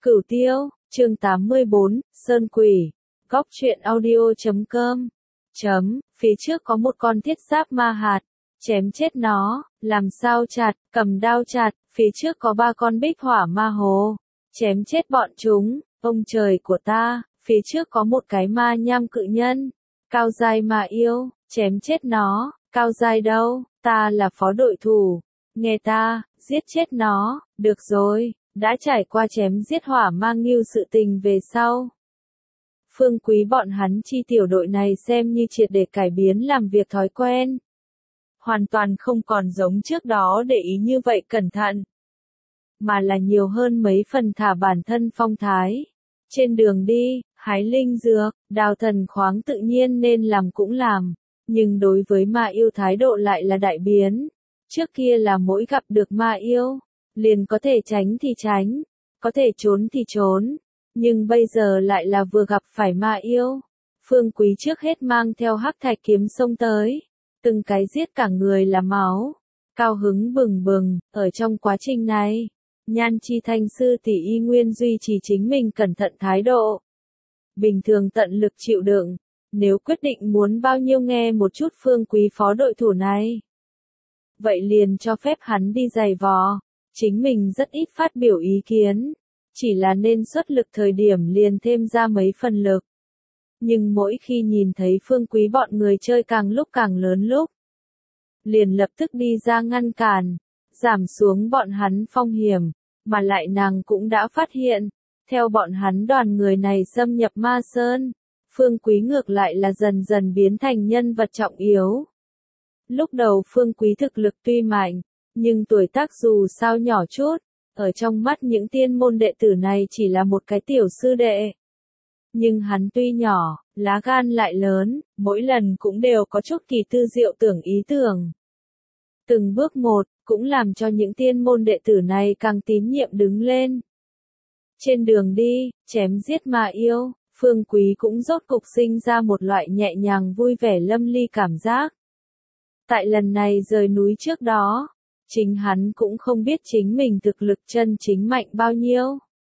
Cửu Tiêu, chương 84, Sơn Quỷ, Góc truyện audio.com. Phía trước có một con thiết giáp ma hạt, chém chết nó, làm sao chặt, cầm đao chặt, phía trước có 3 con bích hỏa ma hồ, chém chết bọn chúng, ông trời của ta, phía trước có một cái ma nham cự nhân, cao giai ma yêu, chém chết nó, cao giai đâu, ta là phó đội thủ, nghe ta, giết chết nó, được rồi. Đã trải qua chém giết hỏa mang ngưu sự tình về sau. Phương Quý bọn hắn chi tiểu đội này xem như triệt để cải biến làm việc thói quen. Hoàn toàn không còn giống trước đó để ý như vậy cẩn thận. Mà là nhiều hơn mấy phần thả bản thân phong thái. Trên đường đi, hái linh dược, đào thần khoáng tự nhiên nên làm cũng làm. Nhưng đối với ma yêu thái độ lại là đại biến. Trước kia là mỗi gặp được ma yêu. Liền có thể tránh thì tránh, có thể trốn thì trốn, nhưng bây giờ lại là vừa gặp phải ma yêu. Phương Quý trước hết mang theo hắc thạch kiếm xông tới, từng cái giết cả người là máu, cao hứng bừng bừng, ở trong quá trình này, Nhan Chi Thanh sư tỷ y nguyên duy trì chính mình cẩn thận thái độ. Bình thường tận lực chịu đựng, nếu quyết định muốn bao nhiêu nghe một chút Phương Quý phó đội thủ này. Vậy liền cho phép hắn đi giày vò. Chính mình rất ít phát biểu ý kiến, chỉ là nên xuất lực thời điểm liền thêm ra mấy phần lực. Nhưng mỗi khi nhìn thấy Phương Quý bọn người chơi càng lúc càng lớn lúc, liền lập tức đi ra ngăn cản, giảm xuống bọn hắn phong hiểm, mà lại nàng cũng đã phát hiện, theo bọn hắn đoàn người này xâm nhập Ma Sơn, Phương Quý ngược lại là dần dần biến thành nhân vật trọng yếu. Lúc đầu Phương Quý thực lực tuy mạnh, nhưng tuổi tác dù sao nhỏ chút, ở trong mắt những tiên môn đệ tử này chỉ là một cái tiểu sư đệ. Nhưng hắn tuy nhỏ, lá gan lại lớn, mỗi lần cũng đều có chút kỳ tư diệu tưởng ý tưởng. Từng bước một, cũng làm cho những tiên môn đệ tử này càng tín nhiệm đứng lên. Trên đường đi, chém giết ma yêu, Phương Quý cũng rốt cục sinh ra một loại nhẹ nhàng vui vẻ lâm ly cảm giác. Tại lần này rời núi trước đó, chính hắn cũng không biết chính mình thực lực chân chính mạnh bao nhiêu.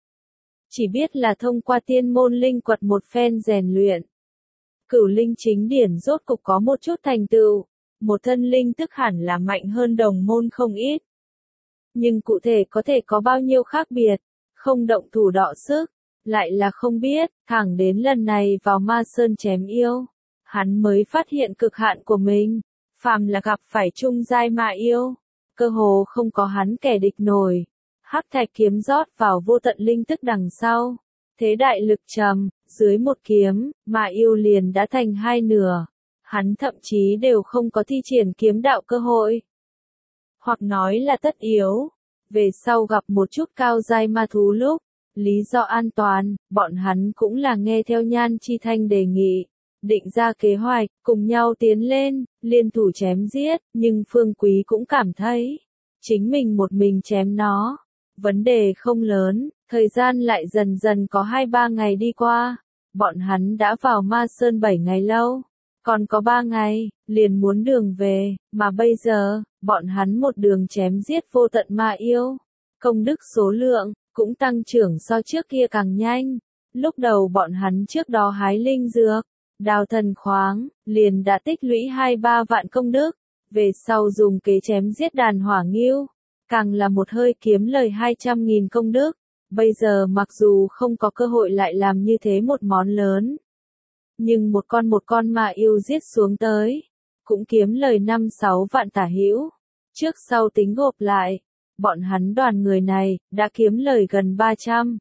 Chỉ biết là thông qua tiên môn linh quật một phen rèn luyện. Cửu linh chính điển rốt cục có một chút thành tựu, một thân linh tức hẳn là mạnh hơn đồng môn không ít. Nhưng cụ thể có thể có bao nhiêu khác biệt, không động thủ đọ sức, lại là không biết, thẳng đến lần này vào Ma Sơn chém yêu. Hắn mới phát hiện cực hạn của mình, phàm là gặp phải trung giai ma yêu. Cơ hồ không có hắn kẻ địch nổi. Hắc thạch kiếm rót vào vô tận linh tức đằng sau. Thế đại lực trầm, dưới một kiếm, mà yêu liền đã thành hai nửa. Hắn thậm chí đều không có thi triển kiếm đạo cơ hội. Hoặc nói là tất yếu. Về sau gặp một chút cao giai ma thú lúc, lý do an toàn, bọn hắn cũng là nghe theo Nhan Chi Thanh đề nghị. Định ra kế hoạch, cùng nhau tiến lên, liên thủ chém giết, nhưng Phương Quý cũng cảm thấy, chính mình một mình chém nó. Vấn đề không lớn, thời gian lại dần dần có 2-3 ngày đi qua, bọn hắn đã vào Ma Sơn 7 ngày lâu, còn có 3 ngày, liền muốn đường về, mà bây giờ, bọn hắn một đường chém giết vô tận ma yêu. Công đức số lượng, cũng tăng trưởng so trước kia càng nhanh. Lúc đầu bọn hắn trước đó hái linh dược, đào thần khoáng, liền đã tích lũy 2-3 vạn công đức, về sau dùng kế chém giết đàn hỏa ngưu, càng là một hơi kiếm lời 200.000 công đức, bây giờ mặc dù không có cơ hội lại làm như thế một món lớn, nhưng một con ma yêu giết xuống tới, cũng kiếm lời 5-6 vạn tả hữu, trước sau tính gộp lại, bọn hắn đoàn người này, đã kiếm lời gần 300.000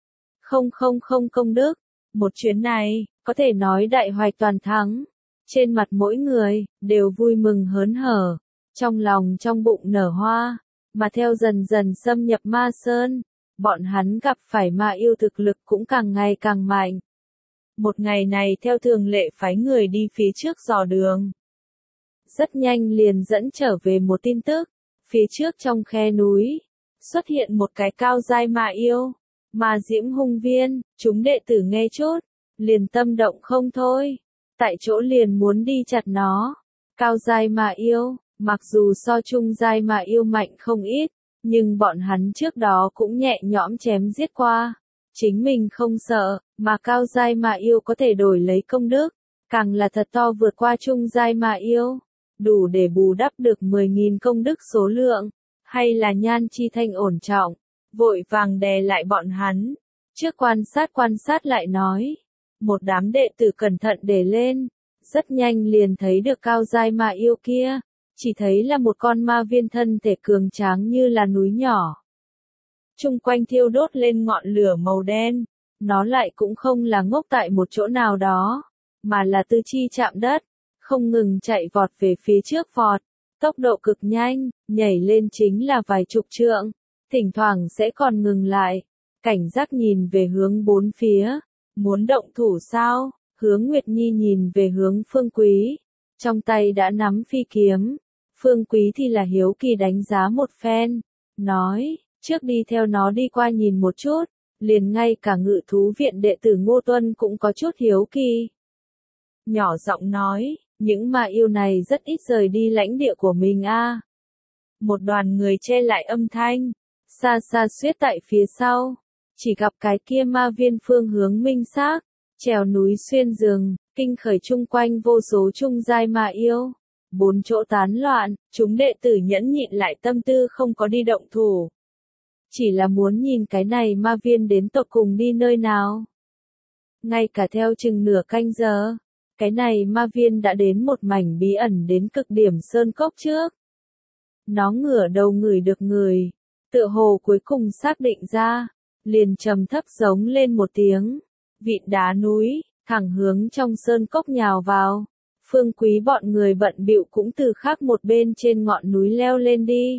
công đức. Một chuyến này, có thể nói đại hoạch toàn thắng. Trên mặt mỗi người, đều vui mừng hớn hở. Trong lòng trong bụng nở hoa. Mà theo dần dần xâm nhập Ma Sơn, bọn hắn gặp phải ma yêu thực lực cũng càng ngày càng mạnh. Một ngày này theo thường lệ phái người đi phía trước dò đường. Rất nhanh liền dẫn trở về một tin tức. Phía trước trong khe núi, xuất hiện một cái cao giai ma yêu. Ma diễm hung viên, chúng đệ tử nghe chút, liền tâm động không thôi, tại chỗ liền muốn đi chặt nó. Cao giai ma yêu, mặc dù so trung giai ma yêu mạnh không ít, nhưng bọn hắn trước đó cũng nhẹ nhõm chém giết qua, Chính mình không sợ, mà cao giai mà yêu có thể đổi lấy công đức, càng là thật to vượt qua trung giai mà yêu, đủ để bù đắp được 10.000 công đức số lượng, hay là Nhan Chi Thanh ổn trọng, vội vàng đè lại bọn hắn, trước quan sát lại nói, một đám đệ tử cẩn thận để lên, rất nhanh liền thấy được cao giai ma yêu kia, chỉ thấy là một con ma viên thân thể cường tráng như là núi nhỏ. Chung quanh thiêu đốt lên ngọn lửa màu đen, nó lại cũng không là ngốc tại một chỗ nào đó, mà là tư chi chạm đất, không ngừng chạy vọt về phía trước vọt, tốc độ cực nhanh, nhảy lên chính là vài chục trượng, thỉnh thoảng sẽ còn ngừng lại, cảnh giác nhìn về hướng bốn phía, muốn động thủ sao? Hướng Nguyệt Nhi nhìn về hướng Phương Quý, trong tay đã nắm phi kiếm, Phương Quý thì là hiếu kỳ đánh giá một phen, nói, trước đi theo nó đi qua nhìn một chút, liền ngay cả ngự thú viện đệ tử Ngô Tuân cũng có chút hiếu kỳ. Nhỏ giọng nói, những ma yêu này rất ít rời đi lãnh địa của mình a. Một đoàn người che lại âm thanh, xa xa xuyết tại phía sau, chỉ gặp cái kia ma viên phương hướng minh xác, trèo núi xuyên rừng, kinh khởi chung quanh vô số trung giai ma yêu. Bốn chỗ tán loạn, chúng đệ tử nhẫn nhịn lại tâm tư không có đi động thủ. Chỉ là muốn nhìn cái này ma viên đến tột cùng đi nơi nào. Ngay cả theo chừng nửa canh giờ, cái này ma viên đã đến một mảnh bí ẩn đến cực điểm sơn cốc trước. Nó ngửa đầu ngửi được người, tựa hồ cuối cùng xác định ra, liền trầm thấp giống lên một tiếng, vịn đá núi, thẳng hướng trong sơn cốc nhào vào. Phương Quý bọn người bận bịu cũng từ khác một bên trên ngọn núi leo lên đi.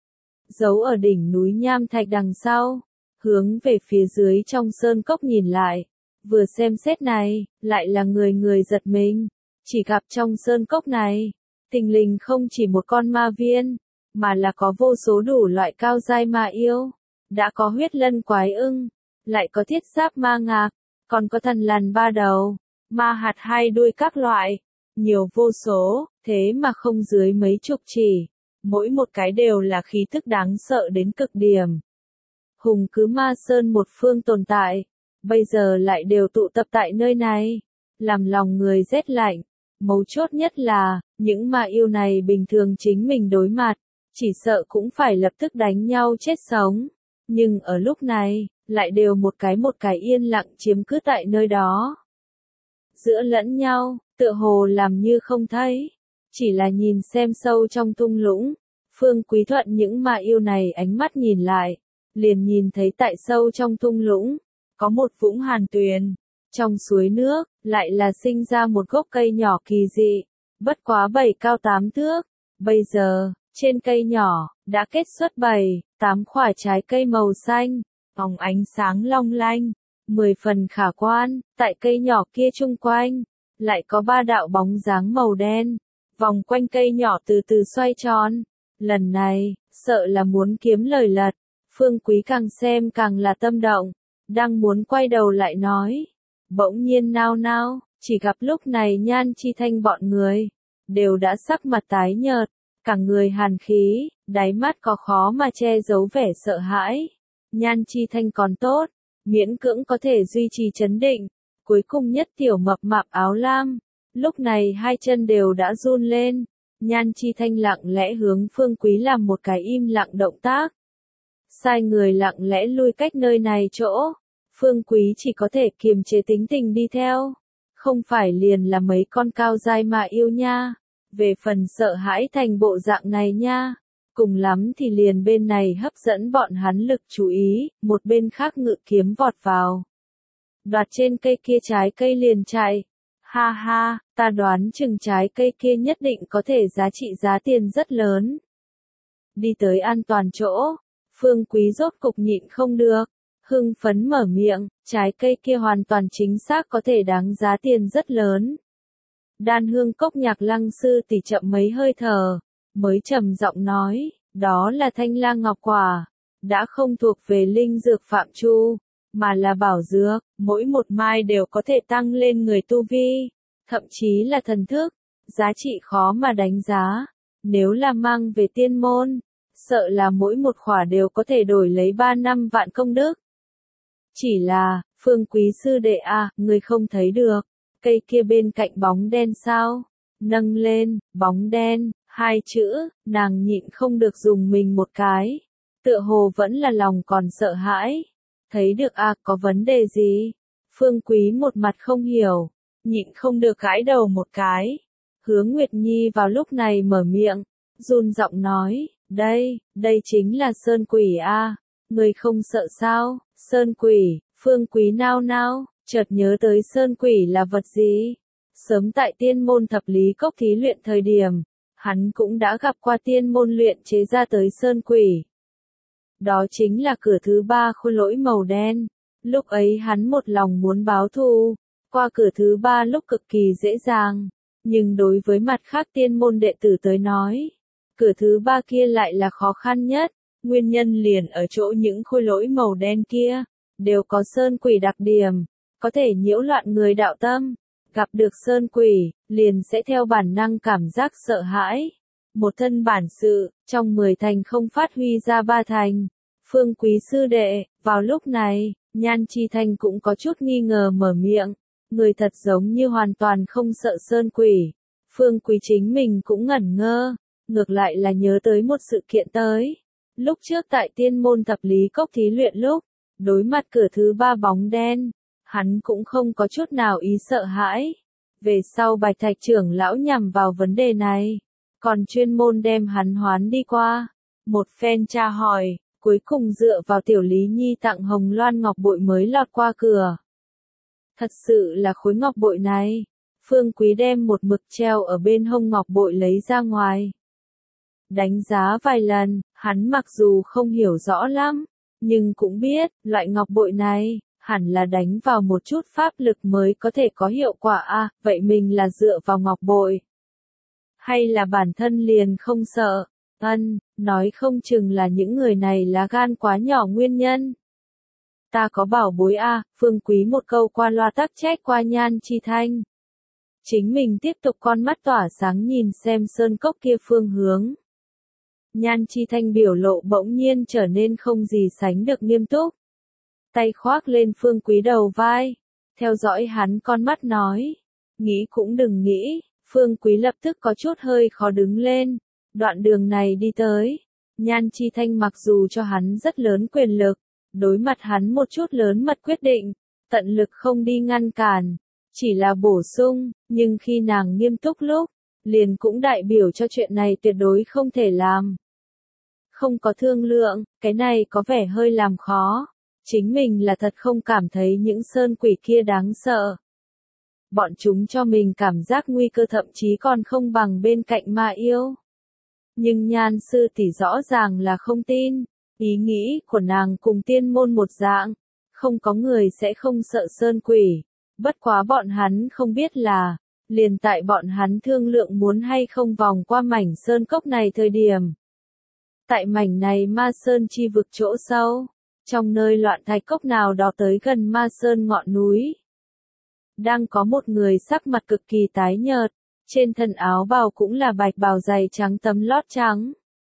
Giấu ở đỉnh núi nham thạch đằng sau, hướng về phía dưới trong sơn cốc nhìn lại, vừa xem xét này, lại là người giật mình, chỉ gặp trong sơn cốc này, thình lình không chỉ một con ma viên, mà là có vô số đủ loại cao giai ma yêu, đã có huyết lân quái ưng, lại có thiết giáp ma ngạc, còn có thần lằn ba đầu, ma hạt hai đuôi các loại, nhiều vô số, thế mà không dưới mấy chục chỉ, mỗi một cái đều là khí tức đáng sợ đến cực điểm. Hùng cứ ma sơn một phương tồn tại, bây giờ lại đều tụ tập tại nơi này, làm lòng người rét lạnh. Mấu chốt nhất là, những ma yêu này bình thường chính mình đối mặt, chỉ sợ cũng phải lập tức đánh nhau chết sống. Nhưng ở lúc này, lại đều một cái yên lặng chiếm cứ tại nơi đó. Giữa lẫn nhau, tựa hồ làm như không thấy, chỉ là nhìn xem sâu trong thung lũng. Phương Quý thuận những ma yêu này ánh mắt nhìn lại, liền nhìn thấy tại sâu trong thung lũng, có một vũng hàn tuyền, trong suối nước, lại là sinh ra một gốc cây nhỏ kỳ dị, bất quá 7 cao 8 thước, bây giờ, trên cây nhỏ, đã kết xuất 7, 8 quả trái cây màu xanh, phóng ánh sáng long lanh, 10 phần khả quan, tại cây nhỏ kia chung quanh, lại có 3 đạo bóng dáng màu đen, vòng quanh cây nhỏ từ từ xoay tròn. Lần này, sợ là muốn kiếm lời lật, Phương Quý càng xem càng là tâm động, đang muốn quay đầu lại nói. Bỗng nhiên nao nao, chỉ gặp lúc này Nhan Chi Thanh bọn người, đều đã sắc mặt tái nhợt, cả người hàn khí, đáy mắt có khó mà che giấu vẻ sợ hãi. Nhan Chi Thanh còn tốt, miễn cưỡng có thể duy trì trấn định, cuối cùng nhất tiểu mập mạp áo lam, lúc này hai chân đều đã run lên. Nhan Chi Thanh lặng lẽ hướng Phương Quý làm một cái im lặng động tác. Sai người lặng lẽ lui cách nơi này chỗ. Phương Quý chỉ có thể kiềm chế tính tình đi theo. Không phải liền là mấy con cao giai mà yêu nha. Về phần sợ hãi thành bộ dạng này nha. Cùng lắm thì liền bên này hấp dẫn bọn hắn lực chú ý, một bên khác ngự kiếm vọt vào. Đoạt trên cây kia trái cây liền chạy. Ha ha, ta đoán chừng trái cây kia nhất định có thể giá trị giá tiền rất lớn. Đi tới an toàn chỗ, Phương Quý rốt cục nhịn không được, hưng phấn mở miệng, trái cây kia hoàn toàn chính xác có thể đáng giá tiền rất lớn. Đan Hương Cốc Nhạc Lăng sư tỷ chậm mấy hơi thở, mới trầm giọng nói, đó là Thanh Lang Ngọc Quả, đã không thuộc về linh dược phạm chu, mà là bảo dược, mỗi một mai đều có thể tăng lên người tu vi, thậm chí là thần thức, giá trị khó mà đánh giá, nếu là mang về tiên môn, sợ là mỗi một khỏa đều có thể đổi lấy 3 năm vạn công đức. Chỉ là, Phương Quý sư đệ à, người không thấy được, cây kia bên cạnh bóng đen sao? Nâng lên, bóng đen, hai chữ, nàng nhịn không được dùng mình một cái. Tựa hồ vẫn là lòng còn sợ hãi. Thấy được à, có vấn đề gì? Phương Quý một mặt không hiểu, nhịn không được gãi đầu một cái. Hứa Nguyệt Nhi vào lúc này mở miệng, run giọng nói, đây chính là Sơn Quỷ a, người không sợ sao? Sơn Quỷ, Phương Quý nao nao, chợt nhớ tới Sơn Quỷ là vật gì? Sớm tại tiên môn thập lý cốc thí luyện thời điểm, hắn cũng đã gặp qua tiên môn luyện chế ra tới Sơn Quỷ. Đó chính là cửa thứ 3 khôi lỗi màu đen. Lúc ấy hắn một lòng muốn báo thù, qua cửa thứ 3 lúc cực kỳ dễ dàng. Nhưng đối với mặt khác tiên môn đệ tử tới nói, cửa thứ 3 kia lại là khó khăn nhất. Nguyên nhân liền ở chỗ những khôi lỗi màu đen kia, đều có Sơn Quỷ đặc điểm, có thể nhiễu loạn người đạo tâm. Gặp được Sơn Quỷ, liền sẽ theo bản năng cảm giác sợ hãi. Một thân bản sự, trong 10 thành không phát huy ra 3 thành. Phương Quý sư đệ, vào lúc này, Nhan Chi Thanh cũng có chút nghi ngờ mở miệng. Người thật giống như hoàn toàn không sợ Sơn Quỷ. Phương Quý chính mình cũng ngẩn ngơ, ngược lại là nhớ tới một sự kiện tới. Lúc trước tại tiên môn thập lý cốc thí luyện lúc, đối mặt cửa thứ 3 bóng đen, hắn cũng không có chút nào ý sợ hãi. Về sau Bạch Thạch trưởng lão nhằm vào vấn đề này, còn chuyên môn đem hắn hoán đi qua. Một phen tra hỏi, cuối cùng dựa vào Tiểu Lý Nhi tặng hồng loan ngọc bội mới lọt qua cửa. Thật sự là khối ngọc bội này. Phương Quý đem một mực treo ở bên hông ngọc bội lấy ra ngoài. Đánh giá vài lần, hắn mặc dù không hiểu rõ lắm, nhưng cũng biết, loại ngọc bội này, hẳn là đánh vào một chút pháp lực mới có thể có hiệu quả à, vậy mình là dựa vào ngọc bội. Hay là bản thân liền không sợ, nói không chừng là những người này lá gan quá nhỏ nguyên nhân. Ta có bảo bối à, Phương Quý một câu qua loa tắc trách qua Nhan Chi Thanh. Chính mình tiếp tục con mắt tỏa sáng nhìn xem sơn cốc kia phương hướng. Nhan Chi Thanh biểu lộ bỗng nhiên trở nên không gì sánh được nghiêm túc. Tay khoác lên Phương Quý đầu vai, theo dõi hắn con mắt nói. Nghĩ cũng đừng nghĩ, Phương Quý lập tức có chút hơi khó đứng lên. Đoạn đường này đi tới, Nhan Chi Thanh mặc dù cho hắn rất lớn quyền lực, đối mặt hắn một chút lớn mật quyết định, tận lực không đi ngăn cản, chỉ là bổ sung, nhưng khi nàng nghiêm túc lúc, liền cũng đại biểu cho chuyện này tuyệt đối không thể làm. Không có thương lượng, cái này có vẻ hơi làm khó. Chính mình là thật không cảm thấy những sơn quỷ kia đáng sợ. Bọn chúng cho mình cảm giác nguy cơ thậm chí còn không bằng bên cạnh ma yêu. Nhưng Nhan sư tỷ rõ ràng là không tin. Ý nghĩ của nàng cùng tiên môn một dạng. Không có người sẽ không sợ sơn quỷ. Bất quá bọn hắn không biết là, liền tại bọn hắn thương lượng muốn hay không vòng qua mảnh sơn cốc này thời điểm. Tại mảnh này ma sơn chi vực chỗ sâu, trong nơi loạn thạch cốc nào đó tới gần ma sơn ngọn núi. Đang có một người sắc mặt cực kỳ tái nhợt, trên thân áo bào cũng là bạch bào dày trắng tấm lót trắng.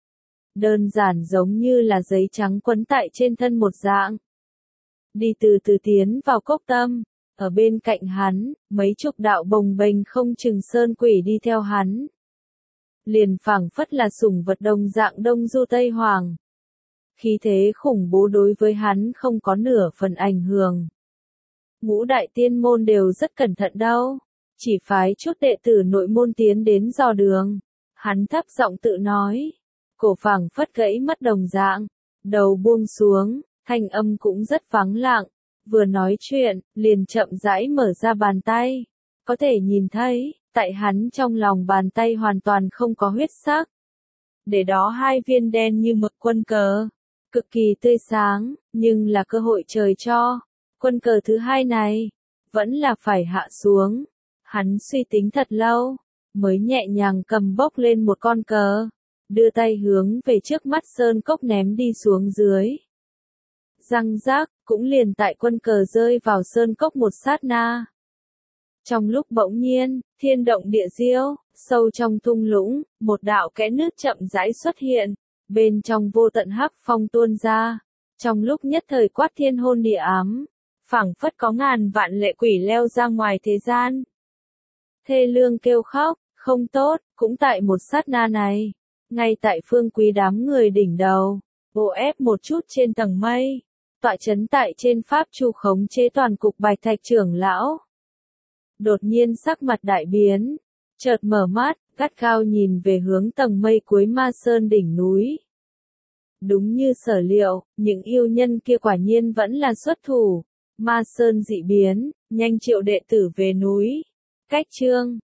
Đơn giản giống như là giấy trắng quấn tại trên thân một dạng. Đi từ từ tiến vào cốc tâm, ở bên cạnh hắn, mấy chục đạo bồng bềnh không chừng sơn quỷ đi theo hắn. Liền phảng phất là sủng vật đồng dạng Đông Du Tây Hoàng. Khí thế khủng bố đối với hắn không có nửa phần ảnh hưởng. Ngũ đại tiên môn đều rất cẩn thận đâu, chỉ phái chút đệ tử nội môn tiến đến dò đường. Hắn thấp giọng tự nói, cổ phảng phất gãy mất đồng dạng, đầu buông xuống, thanh âm cũng rất vắng lặng, vừa nói chuyện, liền chậm rãi mở ra bàn tay. Có thể nhìn thấy, tại hắn trong lòng bàn tay hoàn toàn không có huyết sắc. Để đó hai viên đen như mực quân cờ, cực kỳ tươi sáng, nhưng là cơ hội trời cho. Quân cờ thứ hai này, vẫn là phải hạ xuống. Hắn suy tính thật lâu, mới nhẹ nhàng cầm bốc lên một con cờ, đưa tay hướng về trước mắt sơn cốc ném đi xuống dưới. Răng rác, cũng liền tại quân cờ rơi vào sơn cốc một sát na. Trong lúc bỗng nhiên, thiên động địa diêu, sâu trong thung lũng, một đạo kẽ nước chậm rãi xuất hiện, bên trong vô tận hắc phong tuôn ra, trong lúc nhất thời quát thiên hôn địa ám, phảng phất có ngàn vạn lệ quỷ leo ra ngoài thế gian. Thê lương kêu khóc, không tốt, cũng tại một sát na này. Ngay tại Phương Quý đám người đỉnh đầu, bộ ép một chút trên tầng mây, tọa chấn tại trên pháp chu khống chế toàn cục Bạch Thạch trưởng lão. Đột nhiên sắc mặt đại biến, chợt mở mắt, gắt gao nhìn về hướng tầng mây cuối Ma Sơn đỉnh núi. Đúng như sở liệu, những yêu nhân kia quả nhiên vẫn là xuất thủ. Ma Sơn dị biến, nhanh triệu đệ tử về núi. Cách chương